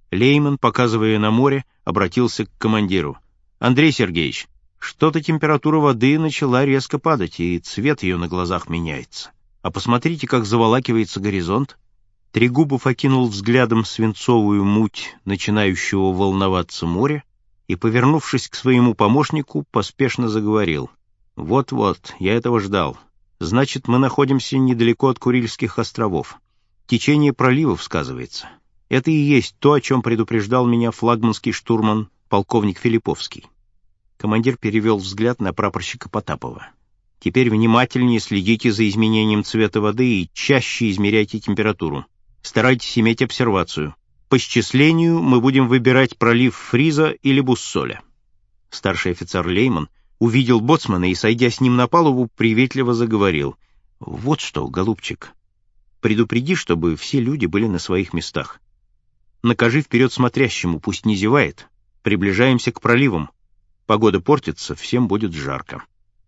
Лейман, показывая на море, обратился к командиру. «Андрей Сергеевич, что-то температура воды начала резко падать, и цвет ее на глазах меняется. А посмотрите, как заволакивается горизонт». Трегубов окинул взглядом свинцовую муть начинающего волноваться моря и, повернувшись к своему помощнику, поспешно заговорил. «Вот-вот, я этого ждал. Значит, мы находимся недалеко от Курильских островов. Течение проливов сказывается. Это и есть то, о чем предупреждал меня флагманский штурман полковник Филипповский». Командир перевел взгляд на прапорщика Потапова. «Теперь внимательнее следите за изменением цвета воды и чаще измеряйте температуру. Старайтесь иметь обсервацию. По счислению мы будем выбирать пролив Фриза или Буссоля». Старший офицер Лейман увидел боцмана и, сойдя с ним на палубу, приветливо заговорил. «Вот что, голубчик, предупреди, чтобы все люди были на своих местах. Накажи вперед смотрящему, пусть не зевает. Приближаемся к проливам. Погода портится, всем будет жарко».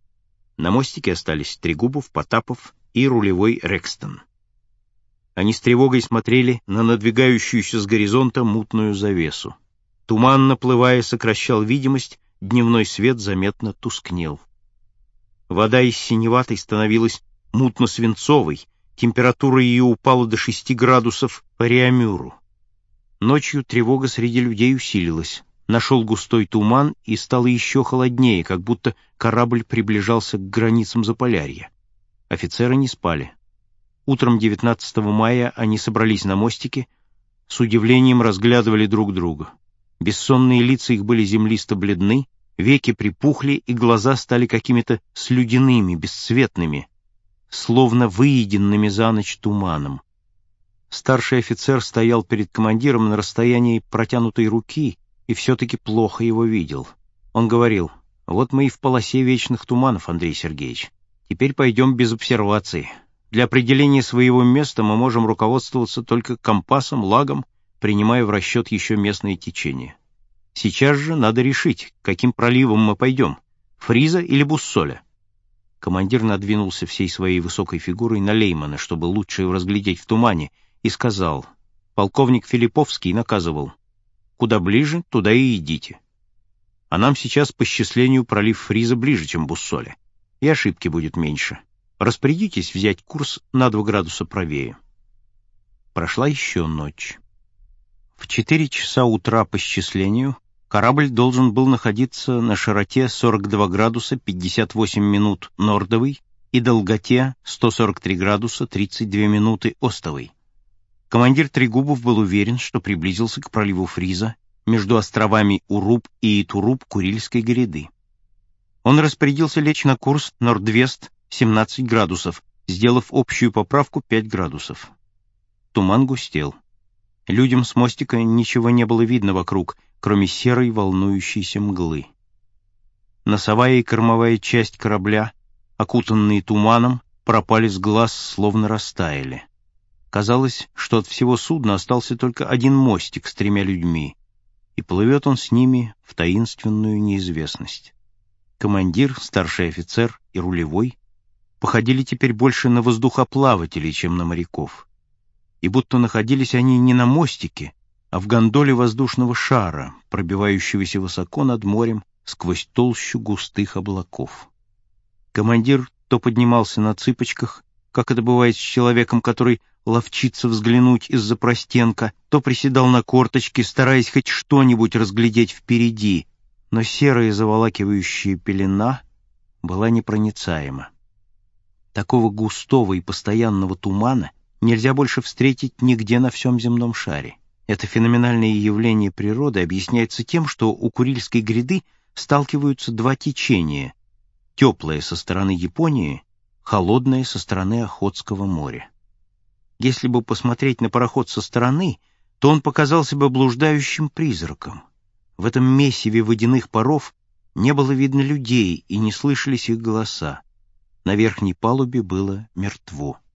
На мостике остались Трегубов, Потапов и рулевой Рекстон. Они с тревогой смотрели на надвигающуюся с горизонта мутную завесу. Туман, наплывая, сокращал видимость, дневной свет заметно тускнел. Вода из синеватой становилась мутно-свинцовой, температура ее упала до 6 градусов по Реамюру. Ночью тревога среди людей усилилась. Нашел густой туман, и стало еще холоднее, как будто корабль приближался к границам Заполярья. Офицеры не спали. Утром 19 мая они собрались на мостике, с удивлением разглядывали друг друга. Бессонные лица их были землисто-бледны, веки припухли, и глаза стали какими-то слюдяными, бесцветными, словно выеденными за ночь туманом. Старший офицер стоял перед командиром на расстоянии протянутой руки и все-таки плохо его видел. Он говорил: «Вот мы и в полосе вечных туманов, Андрей Сергеевич. Теперь пойдем без обсервации. Для определения своего места мы можем руководствоваться только компасом, лагом, принимая в расчет еще местные течения. Сейчас же надо решить, каким проливом мы пойдем, Фриза или Буссоля». Командир надвинулся всей своей высокой фигурой на Леймана, чтобы лучше его разглядеть в тумане, и сказал: «Полковник Филипповский наказывал: куда ближе, туда и идите. А нам сейчас по счислению пролив Фриза ближе, чем Буссоля, и ошибки будет меньше. Распорядитесь взять курс на 2 градуса правее». Прошла еще ночь. В 4 часа утра по счислению корабль должен был находиться на широте 42 градуса 58 минут нордовой и долготе 143 градуса 32 минуты остовой. Командир Трегубов был уверен, что приблизился к проливу Фриза между островами Уруб и Итуруп Курильской гряды. Он распорядился лечь на курс норд-вест 17 градусов, сделав общую поправку 5 градусов. Туман густел. Людям с мостика ничего не было видно вокруг, кроме серой волнующейся мглы. Носовая и кормовая часть корабля, окутанные туманом, пропали с глаз, словно растаяли. Казалось, что от всего судна остался только один мостик с 3 людьми, и плывет он с ними в таинственную неизвестность. Командир, старший офицер и рулевой походили теперь больше на воздухоплавателей, чем на моряков. И будто находились они не на мостике, а в гондоле воздушного шара, пробивающегося высоко над морем сквозь толщу густых облаков. Командир то поднимался на цыпочках, как это бывает с человеком, который ловчится взглянуть из-за простенка, то приседал на корточки, стараясь хоть что-нибудь разглядеть впереди, но серая заволакивающая пелена была непроницаема. Такого густого и постоянного тумана нельзя больше встретить нигде на всем земном шаре. Это феноменальное явление природы объясняется тем, что у Курильской гряды сталкиваются 2 течения: теплое со стороны Японии, холодное со стороны Охотского моря. Если бы посмотреть на пароход со стороны, то он показался бы блуждающим призраком. В этом месиве водяных паров не было видно людей и не слышались их голоса. На верхней палубе было мертво.